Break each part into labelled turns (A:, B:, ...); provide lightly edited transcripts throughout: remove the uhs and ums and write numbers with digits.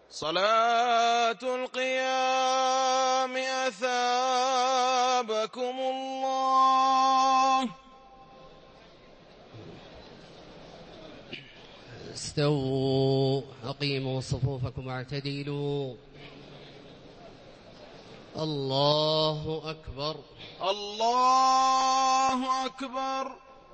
A: صلاة القيام أثابكم الله.
B: استووا أقيموا صفوفكم واعتدلوا. الله أكبر
A: الله أكبر.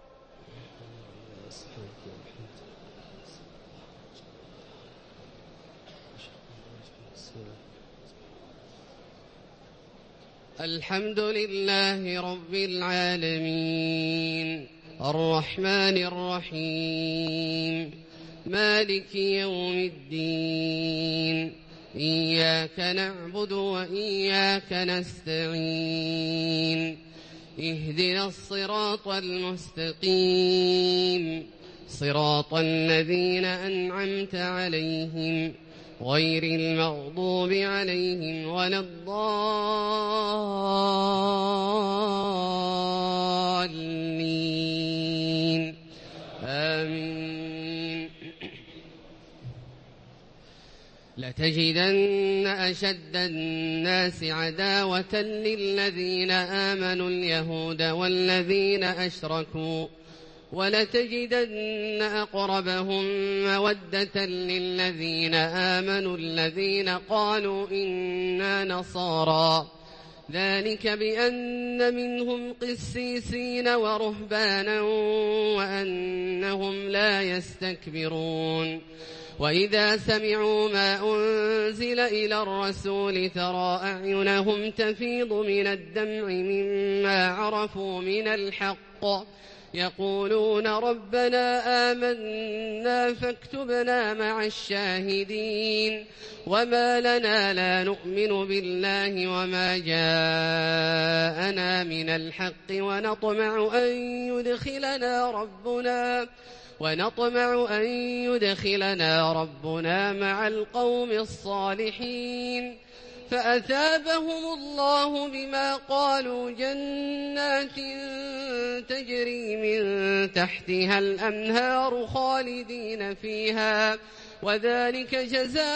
B: الحمد لله رب العالمين الرحمن الرحيم مالك يوم الدين إياك نعبد وإياك نستعين اهدنا الصراط المستقيم صراط الذين أنعمت عليهم غير المغضوب عليهم ولا الضالين آمين. لتجدن أشد الناس عداوة للذين آمنوا اليهود والذين أشركوا ولتجدن أقربهم مودة للذين آمنوا الذين قالوا إنا نصارى ذلك بأن منهم قسيسين ورهبانا وأنهم لا يستكبرون. وإذا سمعوا ما أنزل إلى الرسول ترى أعينهم تفيض من الدمع مما عرفوا من الحق يقولون ربنا آمنا فاكتبنا مع الشاهدين. وما لنا لا نؤمن بالله وما جاءنا من الحق ونطمع أن يدخلنا ربنا مع القوم الصالحين. فأثابهم الله بما قالوا جنات تجري من تحتها الأنهار خالدين فيها وذلك جزاء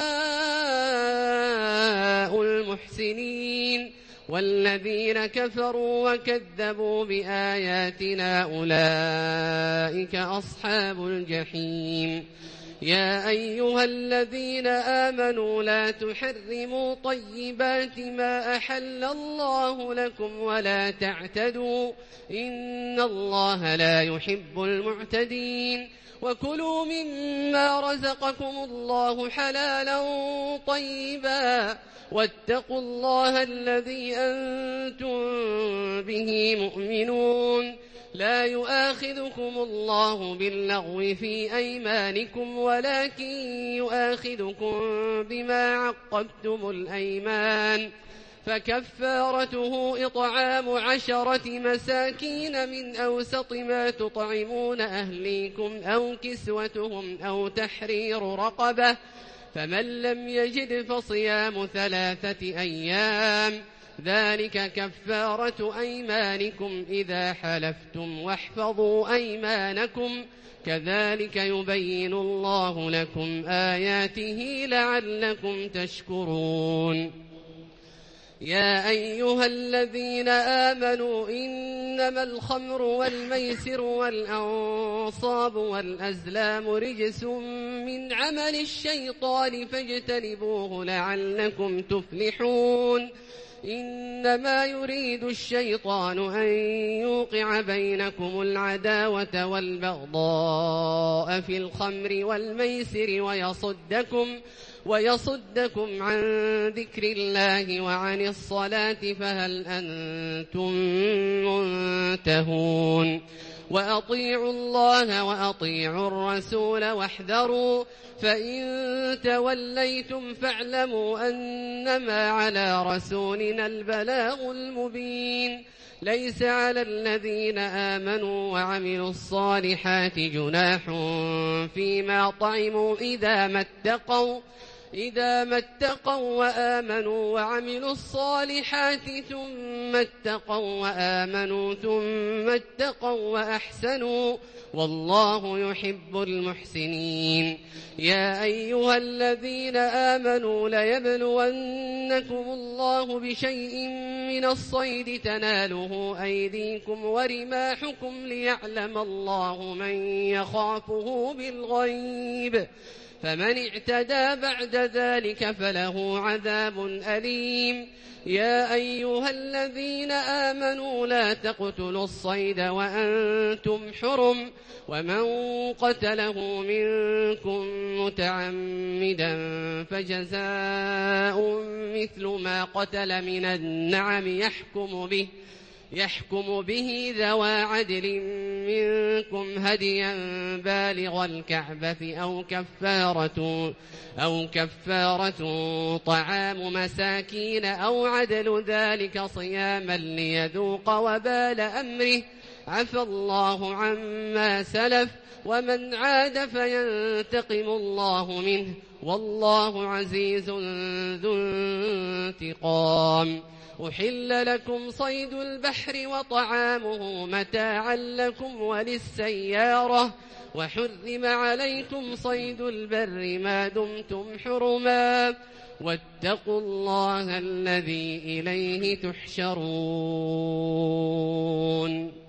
B: المحسنين. والذين كفروا وكذبوا بآياتنا أولئك أصحاب الجحيم. يا أيها الذين آمنوا لا تحرموا طيبات ما أحل الله لكم ولا تعتدوا إن الله لا يحب المعتدين. وكلوا مما رزقكم الله حلالا طيبا واتقوا الله الذي أنتم به مؤمنون. لا يؤاخذكم الله باللغو في أيمانكم ولكن يؤاخذكم بما عقدتم الأيمان فكفارته إطعام 10 مساكين من أوسط ما تطعمون أهليكم أو كسوتهم أو تحرير رقبة فمن لم يجد فصيام 3 أيام ذلك كفارة أيمانكم إذا حلفتم واحفظوا أيمانكم كذلك يبين الله لكم آياته لعلكم تشكرون. يا أيها الذين آمنوا إنما الخمر والميسر والأنصاب والأزلام رجس من عمل الشيطان فاجتنبوه لعلكم تفلحون. إنما يريد الشيطان أن يوقع بينكم العداوة والبغضاء في الخمر والميسر ويصدكم عن ذكر الله وعن الصلاة فهل أنتم منتهون. وأطيعوا الله وأطيعوا الرسول واحذروا فإن توليتم فاعلموا أنما على رسولنا البلاغ المبين. ليس على الذين آمنوا وعملوا الصالحات جناح فيما طعموا إذا ما اتقوا وآمنوا وعملوا الصالحات ثم اتقوا وآمنوا ثم اتقوا وأحسنوا والله يحب المحسنين. يا أيها الذين آمنوا ليبلونكم الله بشيء من الصيد تناله أيديكم ورماحكم ليعلم الله من يخافه بالغيب، فمن اعتدى بعد ذلك فله عذاب أليم. يا أيها الذين آمنوا لا تقتلوا الصيد وأنتم حرم، ومن قتله منكم متعمدا فجزاء مثل ما قتل من النعم يحكم به ذوى عدل منكم هديا بالغ الكعبة أو كفارة طعام مساكين أو عدل ذلك صياما ليذوق وبال أمره، عفى الله عما سلف، ومن عاد فينتقم الله منه، والله عزيز ذو انتقام. أحل لكم صيد البحر وطعامه متاعا لكم وللسيارة، وحرم عليكم صيد البر ما دمتم حرما، واتقوا الله الذي إليه تحشرون.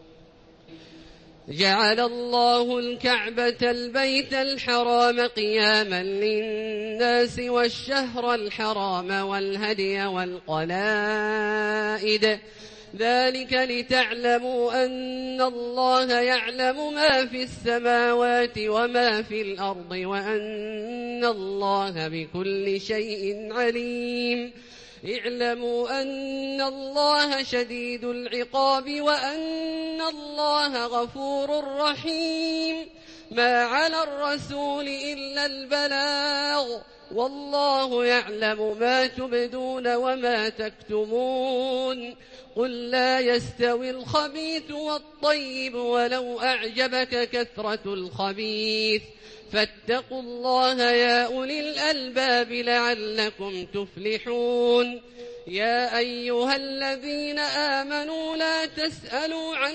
B: جعل الله الكعبة البيت الحرام قياما للناس والشهر الحرام والهدي والقلائد، ذلك لتعلموا أن الله يعلم ما في السماوات وما في الأرض، وأن الله بكل شيء عليم. اعلموا أن الله شديد العقاب وأن الله غفور رحيم. ما على الرسول إلا البلاغ، والله يعلم ما تبدون وما تكتمون. قل لا يستوي الخبيث والطيب ولو أعجبك كثرة الخبيث، فاتقوا الله يا أولي الألباب لعلكم تفلحون. يا أيها الذين آمنوا لا تسألوا عن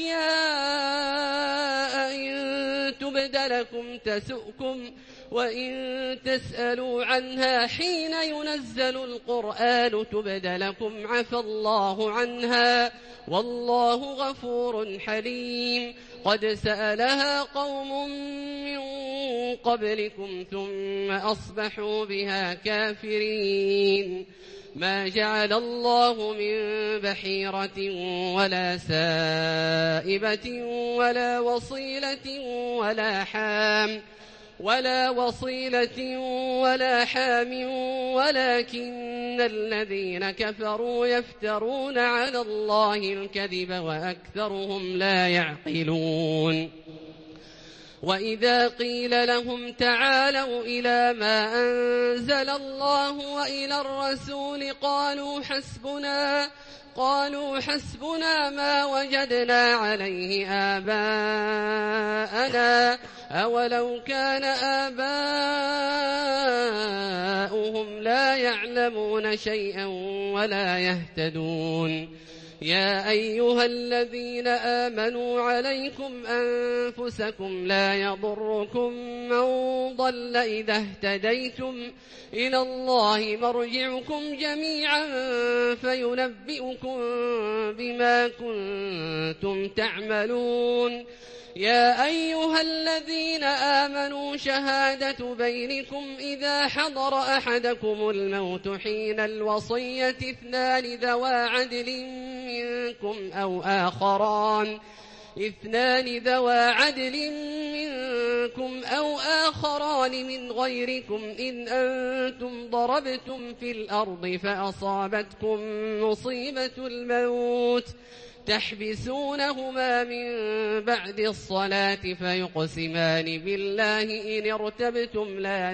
B: أشياء إن تبد لكم تسؤكم، وإن تسألوا عنها حين ينزل القرآن تبد لكم عفى الله عنها، والله غفور حليم. قد سألها قوم من قبلكم ثم أصبحوا بها كافرين. ما جعل الله من بحيرة ولا سائبة ولا وصيلة ولا حام ولكن الذين كفروا يفترون على الله الكذب وأكثرهم لا يعقلون. وإذا قيل لهم تعالوا إلى ما أنزل الله وإلى الرسول قالوا حسبنا ما وجدنا عليه آباءنا، أولو كان آباؤهم لا يعلمون شيئا ولا يهتدون. يا أيها الذين آمنوا عليكم أنفسكم لا يضركم من ضل إذا اهتديتم، إلى الله مرجعكم جميعا فينبئكم بما كنتم تعملون. يا أيها الذين آمنوا شهادة بينكم إذا حضر أحدكم الموت حين الوصية اثنان ذوى عدل منكم أو آخران من غيركم إن أنتم ضربتم في الأرض فأصابتكم مصيبة الموت تحبسونهما من بعد الصلاة فيقسمان بالله إن ارتبتم لا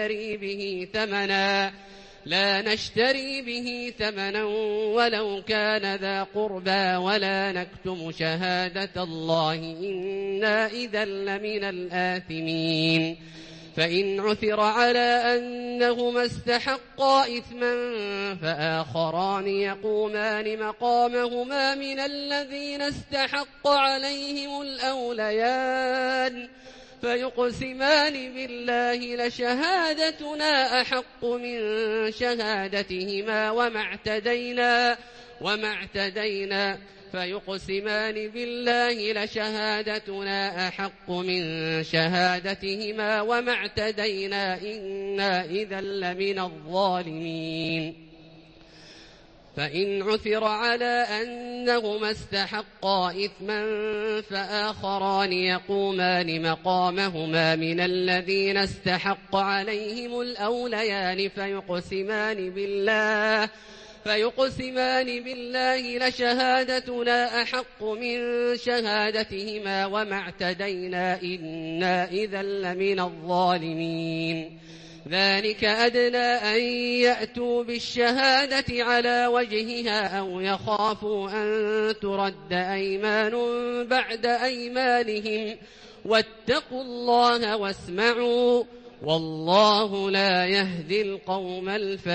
B: نشتري به ثمنا ولو كان ذا قربى ولا نكتم شهادة الله إنا إذا لمن الآثمين. فإن عثر على أنهما استحقا إثما فآخران يقومان مقامهما من الذين استحق عليهم الأوليان فيقسمان بالله لشهادتنا أحق من شهادتهما وما اعتدينا فيقسمان بالله لشهادتنا أحق من شهادتهما وما اعتدينا إنا إذا لمن الظالمين فإن عثر على أنهما استحقا إثما فآخران يقومان مقامهما من الذين استحق عليهم الأوليان فيقسمان بالله لشهادتنا أحق من شهادتهما وما اعتدينا إنا إذا لمن الظالمين ذلك أدنى أن يأتوا بالشهادة على وجهها أو يخافوا أن ترد أيمان بعد أيمانهم واتقوا الله واسمعوا والله لا يهدي القوم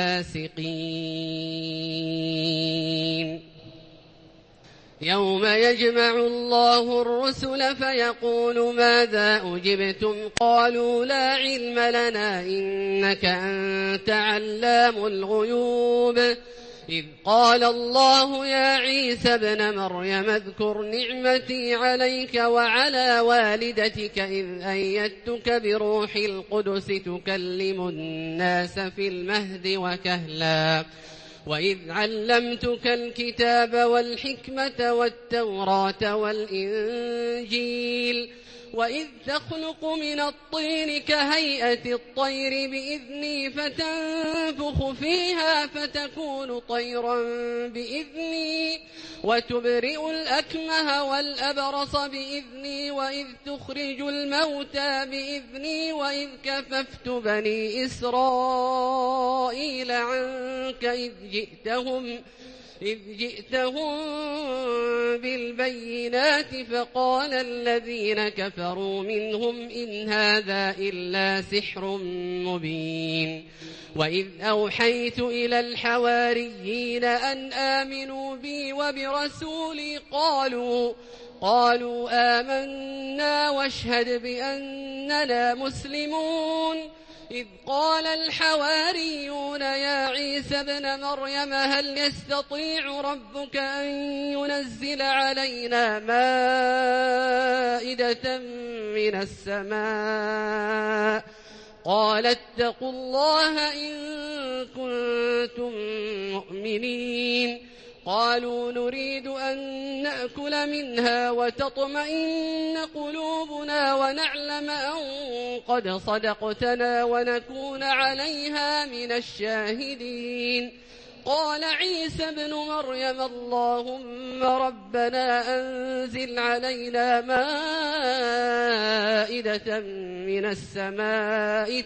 B: الفاسقين يوم يجمع الله الرسل فيقول ماذا أجبتم قالوا لا علم لنا إنك أنت علام الغيوب إذ قال الله يا عيسى ابن مريم اذكر نعمتي عليك وعلى والدتك إذ أيدتك بروح القدس تكلم الناس في المهد وكهلا وإذ علمتك الكتاب والحكمة والتوراة والإنجيل وإذ تخلق من الطين كهيئة الطير بإذني فتنفخ فيها فتكون طيرا بإذني وتبرئ الأكمه والأبرص بإذني وإذ تخرج الموتى بإذني وإذ كففت بني إسرائيل عنك إذ جئتهم بالبينات فقال الذين كفروا منهم إن هذا إلا سحر مبين وإذ أوحيت إلى الحواريين أن آمنوا بي وبرسولي قالوا آمنا واشهد بأننا مسلمون إذ قال الحواريون يا عيسى ابن مريم هل يستطيع ربك أن ينزل علينا مائدة من السماء قال اتقوا الله إن كنتم مؤمنين قالوا نريد أن نأكل منها وتطمئن قلوبنا ونعلم أن قد صدقتنا ونكون عليها من الشاهدين قال عيسى ابن مريم اللهم ربنا أنزل علينا مائدة من السماء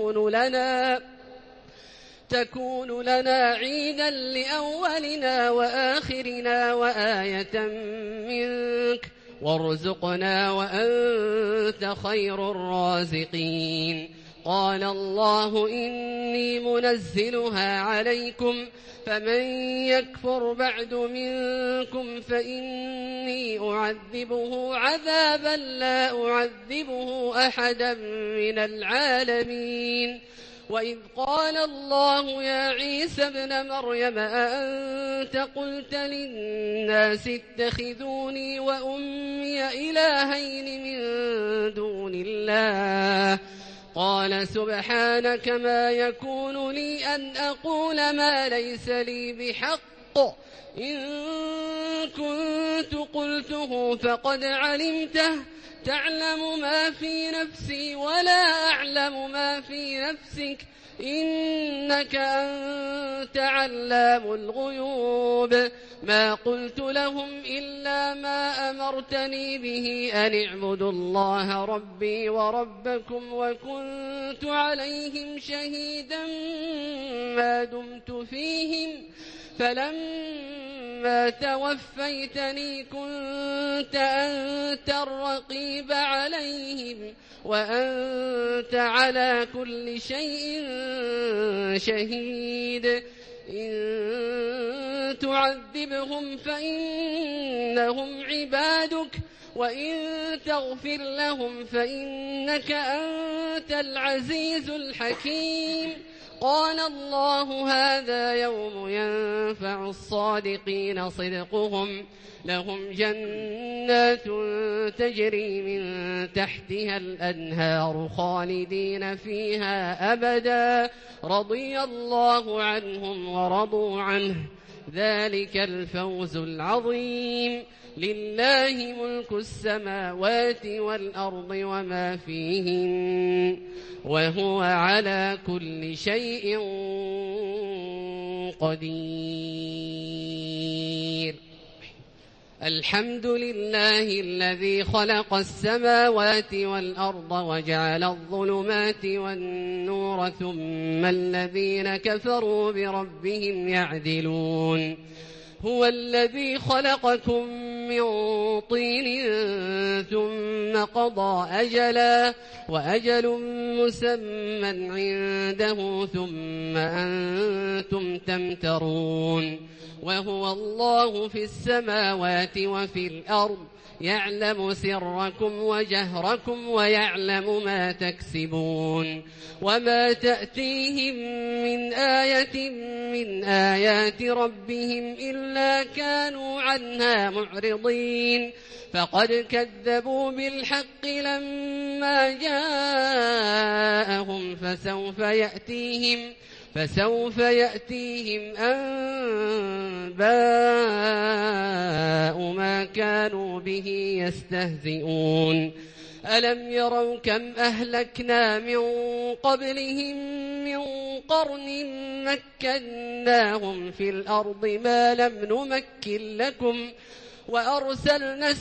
B: تكون لنا عيدا لأولنا وآخرنا وآية منك وارزقنا وأنت خير الرازقين قال الله إني منزلها عليكم فمن يكفر بعد منكم فإني أعذبه عذابا لا أعذبه أحدا من العالمين وإذ قال الله يا عيسى ابن مريم أأنت قلت للناس اتخذوني وأمي إلهين من دون الله قال سبحانك ما يكون لي أن أقول ما ليس لي بحق إن كنت قلته فقد علمته تعلم ما في نفسي ولا أعلم ما في نفسك إنك أنت علام الغيوب ما قلت لهم إلا ما أمرتني به أن اعبدوا الله ربي وربكم وكنت عليهم شهيدا ما دمت فيهم فلما توفيتني كنت أنت الرقيب عليهم وأنت على كل شيء شهيد إن تعذبهم فإنهم عبادك وإن تغفر لهم فإنك أنت العزيز الحكيم قال الله هذا يوم ينفع الصادقين صدقهم لهم جنات تجري من تحتها الأنهار خالدين فيها أبدا رضي الله عنهم ورضوا عنه ذلك الفوز العظيم لله ملك السماوات والأرض وما فيهن وهو على كل شيء قدير الحمد لله الذي خلق السماوات والأرض وجعل الظلمات والنور ثم الذين كفروا بربهم يعدلون هو الذي خلقكم من طين ثم قضى أجلا وأجل مسمى عنده ثم أنتم تمترون وهو الله في السماوات وفي الأرض يعلم سركم وجهركم ويعلم ما تكسبون وما تأتيهم من آية من آيات ربهم إلا كانوا عنها معرضين فقد كذبوا بالحق لما جاءهم فسوف يأتيهم أنباء ما كانوا به يستهزئون ألم يروا كم أهلكنا من قبلهم من قرن مكناهم في الأرض ما لم نمكن لكم وأرسلنا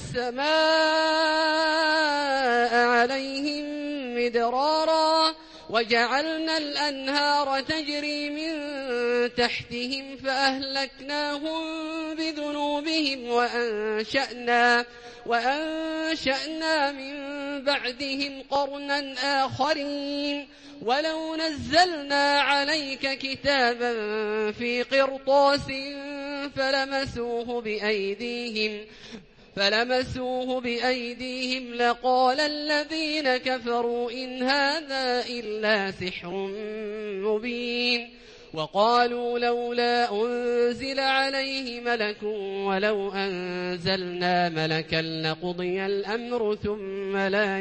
B: السماء عليهم مدرارا وجعلنا الأنهار تجري من تحتهم فأهلكناهم بذنوبهم وأنشأنا من بعدهم قرنا آخرين ولو نزلنا عليك كتابا في قرطاس فلمسوه بأيديهم لقال الذين كفروا إن هذا إلا سحر مبين وقالوا لولا أنزل عليه ملك ولو أنزلنا ملكا لقضي الأمر ثم لا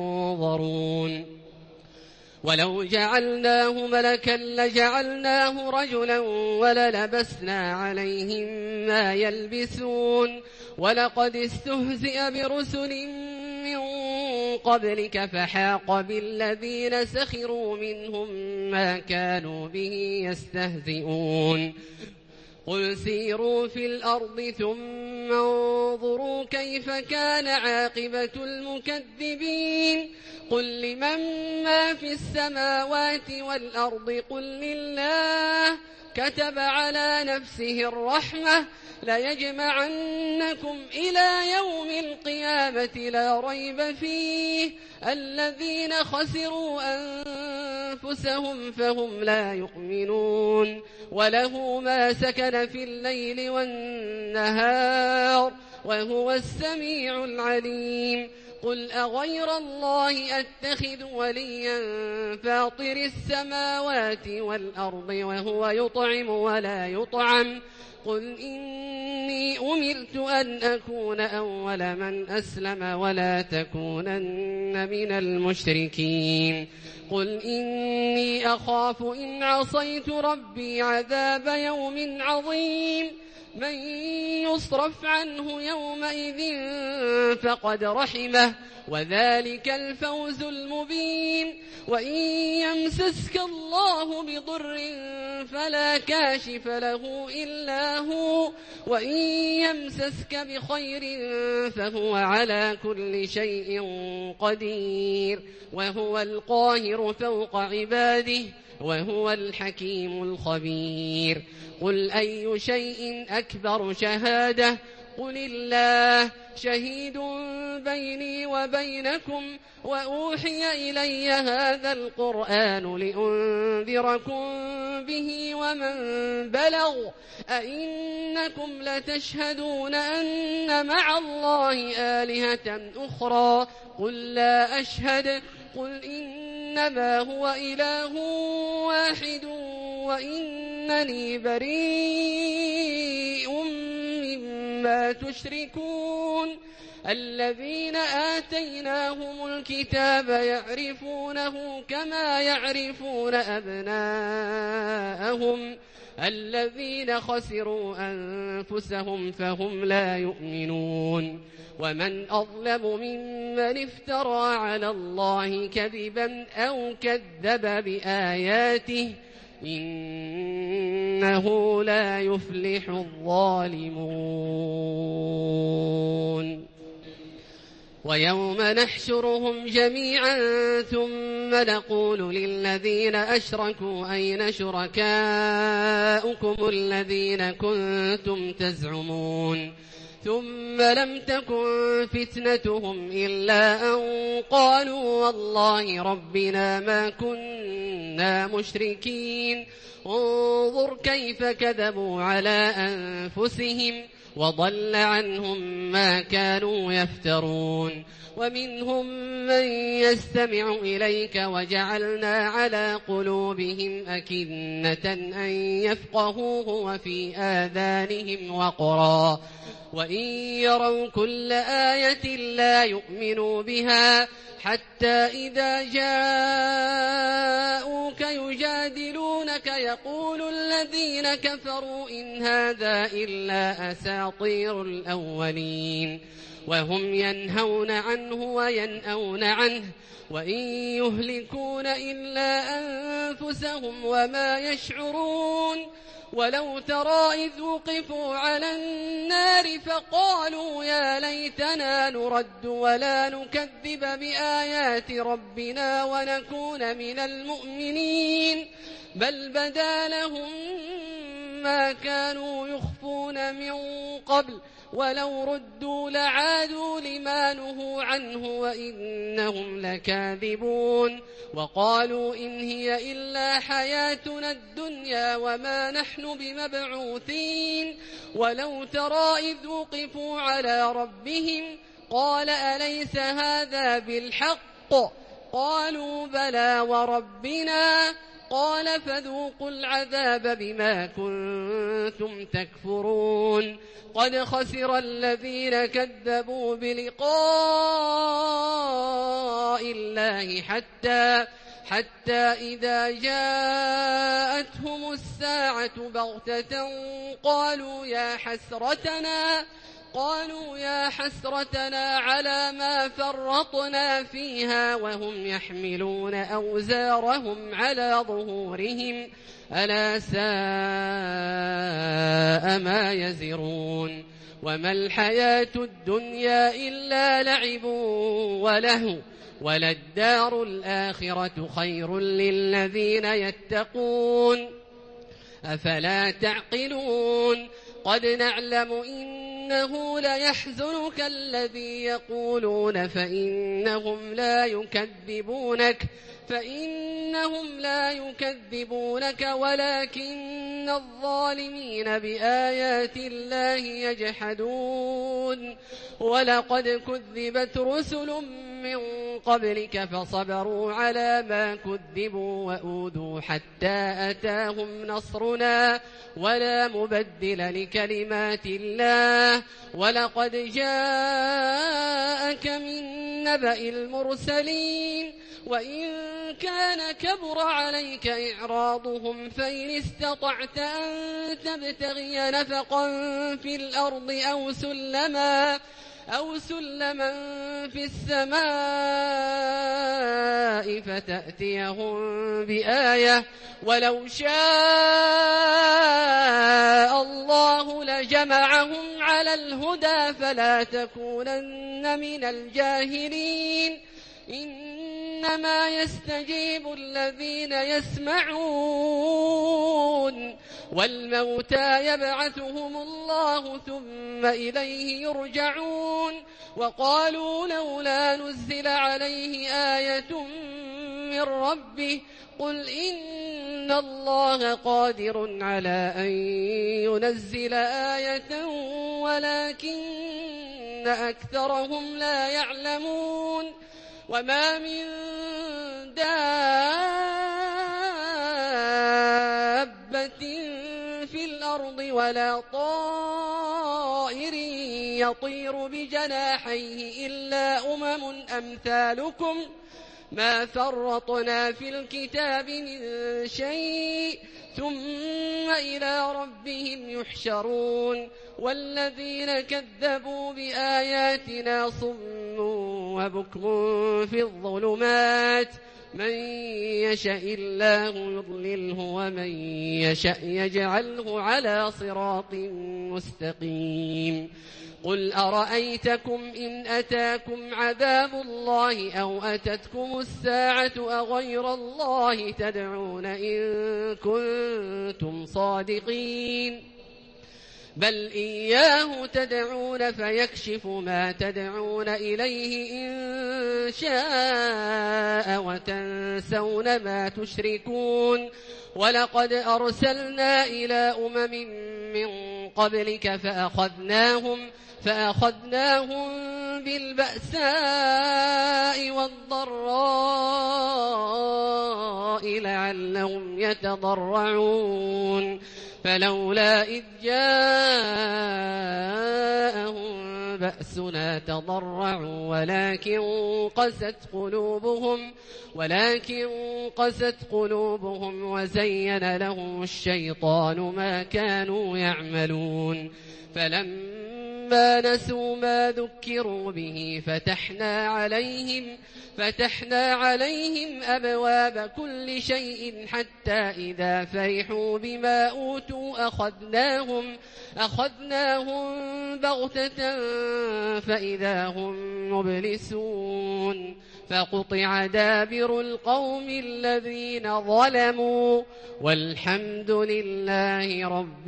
B: ينظرون ولو جعلناه ملكا لجعلناه رجلا وللبسنا عليهم ما يلبسون ولقد استهزئ برسل من قبلك فحاق بالذين سخروا منهم ما كانوا به يستهزئون قل سيروا في الأرض ثم انظروا كيف كان عاقبة المكذبين قل لمن ما في السماوات والأرض قل لله كتب على نفسه الرحمة ليجمعنكم إلى يوم القيامة لا ريب فيه الذين خسروا أنفسهم فهم لا يؤمنون وله ما سكن في الليل والنهار وهو السميع العليم قل أغير الله أتخذ وليا فاطر السماوات والأرض وهو يطعم ولا يطعم قل إني أمرت أن أكون أول من أسلم ولا تكونن من المشركين قل إني أخاف إن عصيت ربي عذاب يوم عظيم من يصرف عنه يومئذ فقد رحمه وذلك الفوز المبين وإن يمسسك الله بضر فلا كاشف له إلا هو وإن يمسسك بخير فهو على كل شيء قدير وهو القاهر فوق عباده وهو الحكيم الخبير قل أي شيء أكبر شهادة قل الله شهيد بيني وبينكم وأوحي إلي هذا القرآن لأنذركم به ومن بلغ أئنكم لتشهدون أن مع الله آلهة أخرى قل لا أشهد قل إنما هو إله واحد وإنني بريء مما تشركون الذين آتيناهم الكتاب يعرفونه كما يعرفون أبناءهم الذين خسروا أنفسهم فهم لا يؤمنون ومن أظلم ممن افترى على الله كذبا أو كذب بآياته إنه لا يفلح الظالمون ويوم نحشرهم جميعا ثم نقول للذين أشركوا أين شركاؤكم الذين كنتم تزعمون ثم لم تكن فتنتهم إلا أن قالوا والله ربنا ما كنا مشركين انظر كيف كذبوا على أنفسهم وضل عنهم ما كانوا يفترون ومنهم من يستمع إليك وجعلنا على قلوبهم أكنة أن يفقهوه وفي آذانهم وقرا وإن يروا كل آية لا يؤمنوا بها حتى إذا جاءوك يجادلونك يقول الذين كفروا إن هذا إلا أساطير الأولين وهم ينهون عنه وينأون عنه وإن يهلكون إلا أنفسهم وما يشعرون ولو ترى إذ وقفوا على النار فقالوا يا ليتنا نرد ولا نكذب بآيات ربنا ونكون من المؤمنين بل بدا لهم ما كانوا يخفون من قبل ولو ردوا لعادوا لما نهوا عنه وإنهم لكاذبون وقالوا إن هي إلا حياتنا الدنيا وما نحن بمبعوثين ولو ترى إذ وقفوا على ربهم قال أليس هذا بالحق قالوا بلى وربنا قال فذوقوا العذاب بما كنتم تكفرون قد خسر الذين كذبوا بلقاء الله حتى إذا جاءتهم الساعة بغتة قالوا يا حسرتنا على ما فرطنا فيها وهم يحملون أوزارهم على ظهورهم ألا ساء ما يزرون وما الحياة الدنيا إلا لعب ولهو وللدار الآخرة خير للذين يتقون أفلا تعقلون قد نعلم إنه ليحزنك الذي يقولون فإنهم لا يكذبونك ولكن الظالمين بآيات الله يجحدون ولقد كذبت رسل من قبلك فصبروا على ما كذبوا وأوذوا حتى أتاهم نصرنا ولا مبدل لكلمات الله ولقد جاءك من نبأ المرسلين وإن كان كبر عليك إعراضهم فإن استطعت أن تبتغي نفقا في الأرض أو سلما في السماء فتأتيهم بآية ولو شاء الله لجمعهم على الهدى فلا تكونن من الجاهلين إنما يستجيب الذين يسمعون والموتى يبعثهم الله ثم إليه يرجعون وقالوا لولا نزل عليه آية من ربه قل إن الله قادر على أن ينزل آية ولكن أكثرهم لا يعلمون وما من دابة في الأرض ولا طائر يطير بجناحيه إلا أمثالكم ما فرطنا في الكتاب من شيء ثم إلى ربهم يحشرون والذين كذبوا بآياتنا صم وبكم في الظلمات من يشاء الله يضلله ومن يشاء يجعله على صراط مستقيم قل أرأيتكم إن أتاكم عذاب الله أو أتتكم الساعة أغير الله تدعون إن كنتم صادقين بل إياه تدعون فيكشف ما تدعون إليه إن شاء وتنسون ما تشركون ولقد أرسلنا إلى من قبلك فأخذناهم بالبأساء والضراء لعلهم يتضرعون فلولا إذ جاءهم بأسنا تضرعوا ولكن قست قلوبهم وزين لهم الشيطان ما كانوا يعملون فلما نسوا ما ذكروا به فتحنا عليهم أبواب كل شيء حتى إذا فرحوا بما أوتوا أخذناهم بغتة فإذا هم مبلسون فقطع دابر القوم الذين ظلموا والحمد لله رب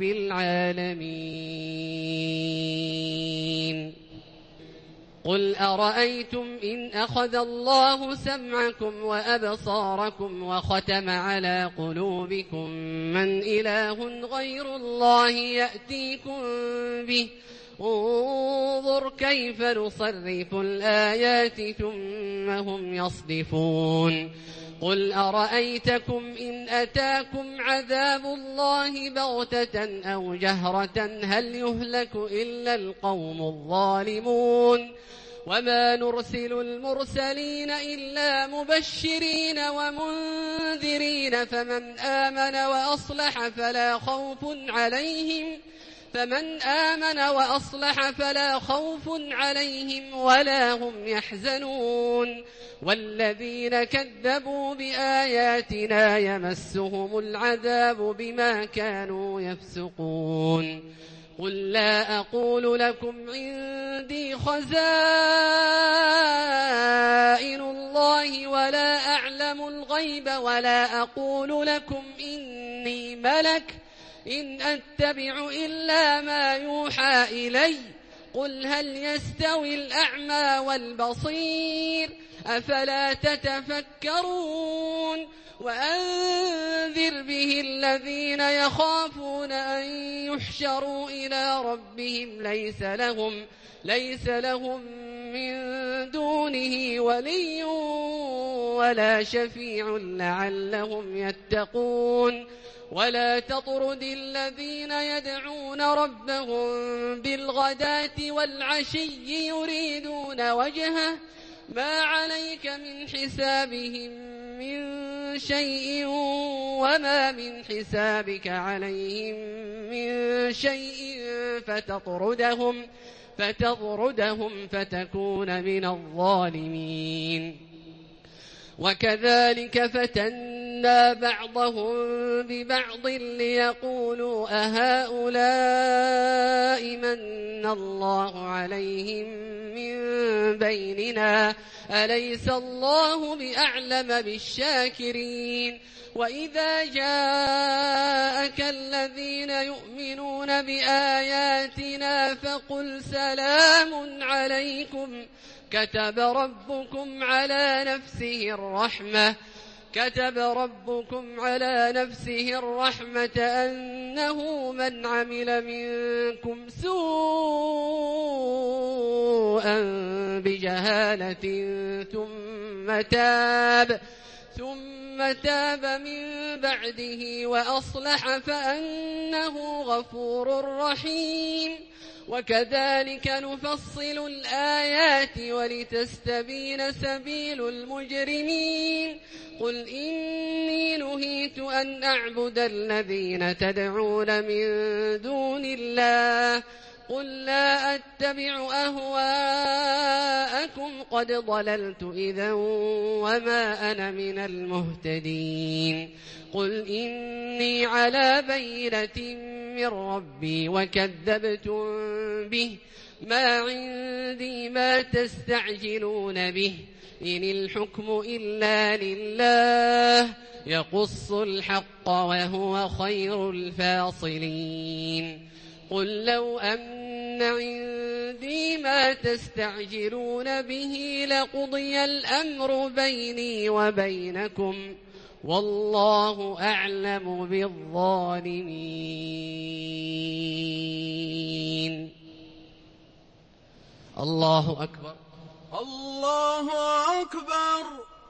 B: العالمين قل أرأيتم إن أخذ الله سمعكم وأبصاركم وختم على قلوبكم من إله غير الله يأتيكم به انظر كيف نصرف الآيات ثم هم يصدفون قل أرأيتكم إن أتاكم عذاب الله بغتة أو جهرة هل يهلك إلا القوم الظالمون وما نرسل المرسلين إلا مبشرين ومنذرين فمن آمن وأصلح فلا خوف عليهم ولا هم يحزنون والذين كذبوا بآياتنا يمسهم العذاب بما كانوا يفسقون قل لا أقول لكم عندي خزائن الله ولا أعلم الغيب ولا أقول لكم إني ملك إن أتبع إلا ما يوحى إلي قل هل يستوي الأعمى والبصير أفلا تتفكرون وأنذر به الذين يخافون أن يحشروا إلى ربهم ليس لهم من دونه ولي ولا شفيع لعلهم يتقون ولا تطرد الذين يدعون ربهم بالغداة والعشي يريدون وجهه ما عليك من حسابهم من شيء وما من حسابك عليهم من شيء فتطردهم فتكون من الظالمين وكذلك فتنا بعضهم ببعض ليقولوا أهؤلاء من الله عليهم من بيننا أليس الله بأعلم بالشاكرين وإذا جاءك جاءك الذين يؤمنون بآياتنا فقل سلام عليكم كتب ربكم على نفسه الرحمة أنه من عمل منكم سوءا بجهالة ثم تاب من بعده وأصلح فأنه غفور رحيم. وكذلك نفصل الآيات ولتستبين سبيل المجرمين. قل إني نهيت أن أعبد الذين تدعون من دون الله قل لا أتبع أهواءكم قد ضللت إذا وما أنا من المهتدين. قل إني على بينة من ربي وكذبتم به ما عندي ما تستعجلون به إن الحكم إلا لله يقص الحق وهو خير الفاصلين. قل لو أن عندي ما تستعجلون به لقضي الأمر بيني وبينكم والله أعلم بالظالمين. الله أكبر.
A: الله أكبر.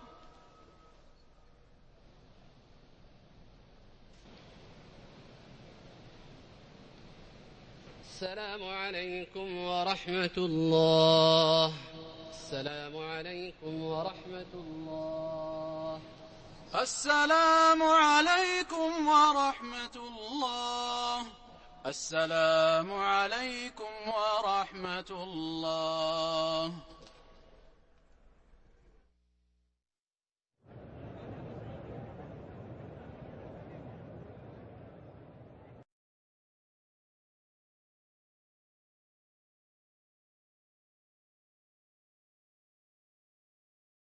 B: السلام عليكم ورحمة الله. السلام عليكم ورحمة الله.
A: السلام عليكم ورحمة الله. السلام عليكم ورحمة الله.